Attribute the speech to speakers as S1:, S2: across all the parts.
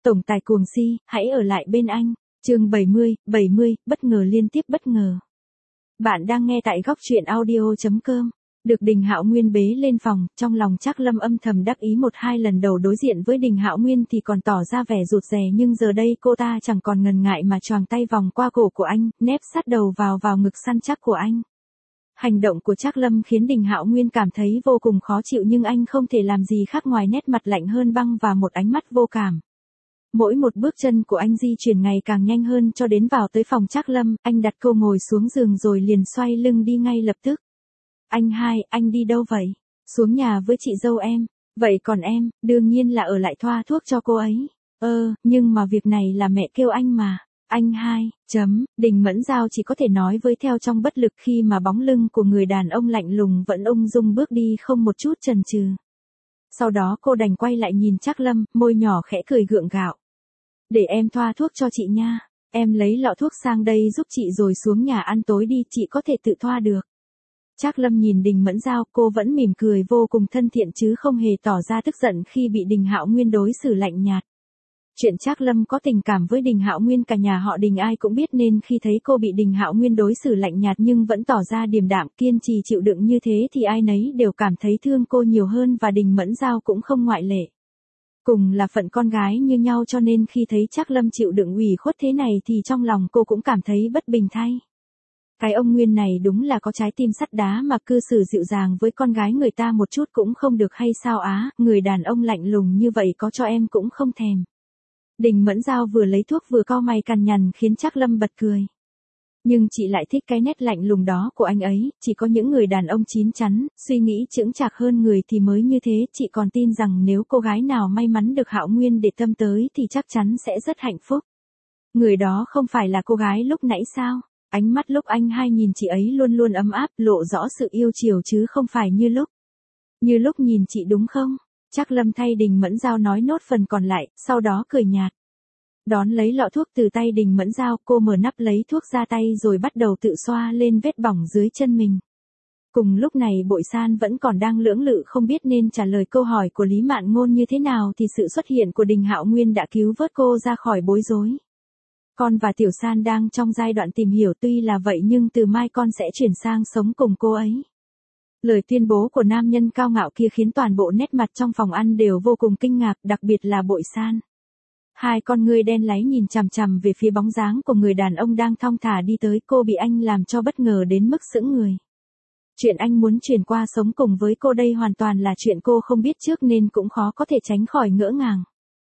S1: Tổng tài cuồng si, hãy ở lại bên anh. Chương 70, bất ngờ liên tiếp bất ngờ. Bạn đang nghe tại góc truyện audio.com. Được Đình Hạo Nguyên bế lên phòng, trong lòng Trác Lâm âm thầm đắc ý một hai lần đầu đối diện với Đình Hạo Nguyên thì còn tỏ ra vẻ rụt rè, nhưng giờ đây cô ta chẳng còn ngần ngại mà choàng tay vòng qua cổ của anh, nép sát đầu vào ngực săn chắc của anh. Hành động của Trác Lâm khiến Đình Hạo Nguyên cảm thấy vô cùng khó chịu, nhưng anh không thể làm gì khác ngoài nét mặt lạnh hơn băng và một ánh mắt vô cảm. Mỗi một bước chân của anh di chuyển ngày càng nhanh hơn cho đến vào tới phòng Trác Lâm, anh đặt cô ngồi xuống giường rồi liền xoay lưng đi ngay lập tức. Anh hai, anh đi đâu vậy? Xuống nhà với chị dâu em. Vậy còn em, đương nhiên là ở lại thoa thuốc cho cô ấy. Nhưng mà việc này là mẹ kêu anh mà. Anh hai, Đình Mẫn Giao chỉ có thể nói với theo trong bất lực khi mà bóng lưng của người đàn ông lạnh lùng vẫn ung dung bước đi không một chút chần chừ. Sau đó cô đành quay lại nhìn Trác Lâm, môi nhỏ khẽ cười gượng gạo. Để em thoa thuốc cho chị nha. Em lấy lọ thuốc sang đây giúp chị rồi xuống nhà ăn tối đi, chị có thể tự thoa được. Trác Lâm nhìn Đình Mẫn Giao, cô vẫn mỉm cười vô cùng thân thiện chứ không hề tỏ ra tức giận khi bị Đình Hạo Nguyên đối xử lạnh nhạt. Chuyện Trác Lâm có tình cảm với Đình Hạo Nguyên cả nhà họ Đình ai cũng biết, nên khi thấy cô bị Đình Hạo Nguyên đối xử lạnh nhạt nhưng vẫn tỏ ra điềm đạm kiên trì chịu đựng như thế thì ai nấy đều cảm thấy thương cô nhiều hơn, và Đình Mẫn Giao cũng không ngoại lệ. Cùng là phận con gái như nhau cho nên khi thấy Trác Lâm chịu đựng ủy khuất thế này thì trong lòng cô cũng cảm thấy bất bình thay. Cái ông Nguyên này đúng là có trái tim sắt đá mà cư xử dịu dàng với con gái người ta một chút cũng không được hay sao á, người đàn ông lạnh lùng như vậy có cho em cũng không thèm. Đình Mẫn Giao vừa lấy thuốc vừa cau mày cằn nhằn khiến Trác Lâm bật cười. Nhưng chị lại thích cái nét lạnh lùng đó của anh ấy, chỉ có những người đàn ông chín chắn, suy nghĩ chững chạc hơn người thì mới như thế, chị còn tin rằng nếu cô gái nào may mắn được Hạo Nguyên để tâm tới thì chắc chắn sẽ rất hạnh phúc. Người đó không phải là cô gái lúc nãy sao? Ánh mắt lúc anh hai nhìn chị ấy luôn luôn ấm áp, lộ rõ sự yêu chiều chứ không phải như lúc nhìn chị đúng không? Trác Lâm thay Đình Mẫn Giao nói nốt phần còn lại, sau đó cười nhạt. Đón lấy lọ thuốc từ tay Đình Mẫn Giao, cô mở nắp lấy thuốc ra tay rồi bắt đầu tự xoa lên vết bỏng dưới chân mình. Cùng lúc này Bội San vẫn còn đang lưỡng lự không biết nên trả lời câu hỏi của Lý Mạn Ngôn như thế nào thì sự xuất hiện của Đình Hạo Nguyên đã cứu vớt cô ra khỏi bối rối. Con và Tiểu San đang trong giai đoạn tìm hiểu, tuy là vậy nhưng từ mai con sẽ chuyển sang sống cùng cô ấy. Lời tuyên bố của nam nhân cao ngạo kia khiến toàn bộ nét mặt trong phòng ăn đều vô cùng kinh ngạc, đặc biệt là Bội San. Hai con ngươi đen láy nhìn chằm chằm về phía bóng dáng của người đàn ông đang thong thả đi tới, cô bị anh làm cho bất ngờ đến mức sững người. Chuyện anh muốn chuyển qua sống cùng với cô đây hoàn toàn là chuyện cô không biết trước nên cũng khó có thể tránh khỏi ngỡ ngàng.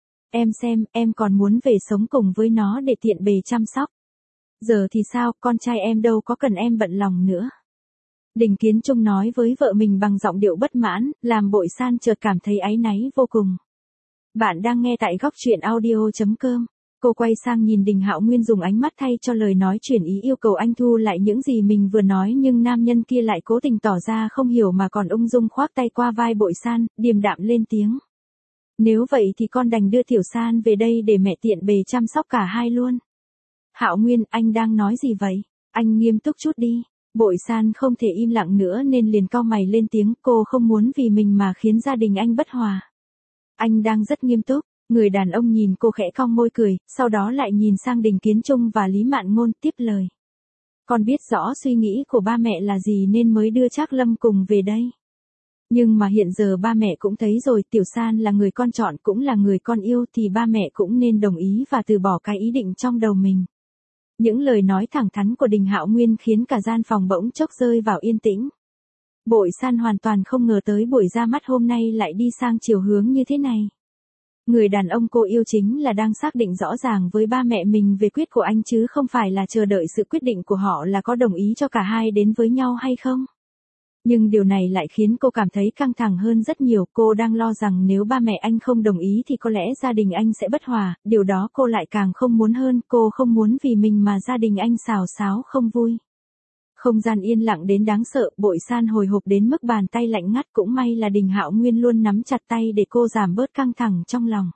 S1: Em xem, em còn muốn về sống cùng với nó để tiện bề chăm sóc. Giờ thì sao, con trai em đâu có cần em bận lòng nữa. Đình Kiến Trung nói với vợ mình bằng giọng điệu bất mãn, làm Bội San chợt cảm thấy áy náy vô cùng. Bạn đang nghe tại góc truyện audio.com. Cô quay sang nhìn Đình Hạo Nguyên dùng ánh mắt thay cho lời nói chuyển ý yêu cầu anh thu lại những gì mình vừa nói, nhưng nam nhân kia lại cố tình tỏ ra không hiểu mà còn ung dung khoác tay qua vai Bội San, điềm đạm lên tiếng. Nếu vậy thì con đành đưa Tiểu San về đây để mẹ tiện bề chăm sóc cả hai luôn. Hạo Nguyên, anh đang nói gì vậy? Anh nghiêm túc chút đi. Bội San không thể im lặng nữa nên liền cau mày lên tiếng, cô không muốn vì mình mà khiến gia đình anh bất hòa. Anh đang rất nghiêm túc. Người đàn ông nhìn cô khẽ cong môi cười, sau đó lại nhìn sang Đình Kiến Trung và Lý Mạn Ngôn tiếp lời. Con biết rõ suy nghĩ của ba mẹ là gì nên mới đưa Trác Lâm cùng về đây. Nhưng mà hiện giờ ba mẹ cũng thấy rồi, Tiểu San là người con chọn cũng là người con yêu thì ba mẹ cũng nên đồng ý và từ bỏ cái ý định trong đầu mình. Những lời nói thẳng thắn của Đình Hạo Nguyên khiến cả gian phòng bỗng chốc rơi vào yên tĩnh. Bội San hoàn toàn không ngờ tới buổi ra mắt hôm nay lại đi sang chiều hướng như thế này. Người đàn ông cô yêu chính là đang xác định rõ ràng với ba mẹ mình về quyết của anh chứ không phải là chờ đợi sự quyết định của họ là có đồng ý cho cả hai đến với nhau hay không. Nhưng điều này lại khiến cô cảm thấy căng thẳng hơn rất nhiều, cô đang lo rằng nếu ba mẹ anh không đồng ý thì có lẽ gia đình anh sẽ bất hòa, điều đó cô lại càng không muốn hơn, cô không muốn vì mình mà gia đình anh xào xáo không vui. Không gian yên lặng đến đáng sợ, Bội San hồi hộp đến mức bàn tay lạnh ngắt, cũng may là Đình Hạo Nguyên luôn nắm chặt tay để cô giảm bớt căng thẳng trong lòng.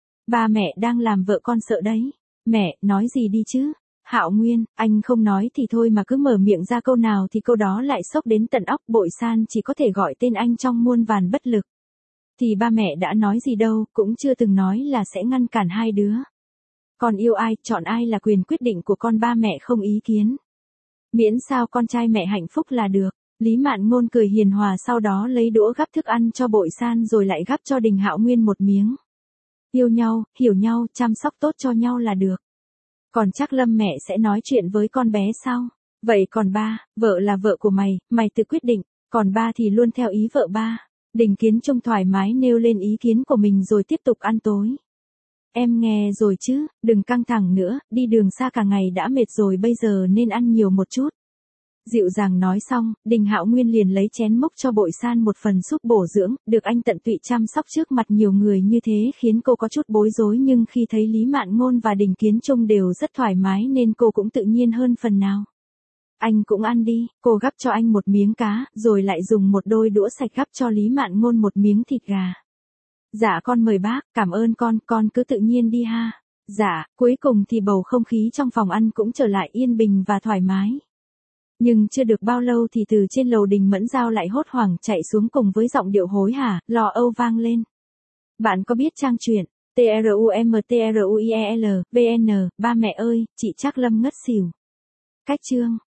S1: Ba mẹ đang làm vợ con sợ đấy. Mẹ, nói gì đi chứ? Hạo Nguyên, anh không nói thì thôi mà cứ mở miệng ra câu nào thì câu đó lại sốc đến tận óc, Bội San chỉ có thể gọi tên anh trong muôn vàn bất lực. Thì ba mẹ đã nói gì đâu, cũng chưa từng nói là sẽ ngăn cản hai đứa. Con yêu ai, chọn ai là quyền quyết định của con, ba mẹ không ý kiến. Miễn sao con trai mẹ hạnh phúc là được. Lý Mạn Ngôn cười hiền hòa, sau đó lấy đũa gắp thức ăn cho Bội San rồi lại gắp cho Đình Hạo Nguyên một miếng. Yêu nhau, hiểu nhau, chăm sóc tốt cho nhau là được. Còn chắc Lâm mẹ sẽ nói chuyện với con bé sau. Vậy còn ba, vợ là vợ của mày, mày tự quyết định, còn ba thì luôn theo ý vợ ba. Đình Kiến Trung thoải mái nêu lên ý kiến của mình rồi tiếp tục ăn tối. Em nghe rồi chứ, đừng căng thẳng nữa, đi đường xa cả ngày đã mệt rồi, bây giờ nên ăn nhiều một chút. Dịu dàng nói xong, Đình Hạo Nguyên liền lấy chén múc cho Bội San một phần súp bổ dưỡng, được anh tận tụy chăm sóc trước mặt nhiều người như thế khiến cô có chút bối rối, nhưng khi thấy Lý Mạn Ngôn và Đình Kiến Trung đều rất thoải mái nên cô cũng tự nhiên hơn phần nào. Anh cũng ăn đi, cô gắp cho anh một miếng cá, rồi lại dùng một đôi đũa sạch gắp cho Lý Mạn Ngôn một miếng thịt gà. Dạ con mời bác, cảm ơn con cứ tự nhiên đi ha. Dạ, cuối cùng thì bầu không khí trong phòng ăn cũng trở lại yên bình và thoải mái. Nhưng chưa được bao lâu thì từ trên lầu Đình Mẫn Giao lại hốt hoảng chạy xuống cùng với giọng điệu hối hả, lo âu vang lên. Bạn có biết trang truyện TRUMTRUIEL, BN, ba mẹ ơi, chị Trác Lâm ngất xỉu. Cách chương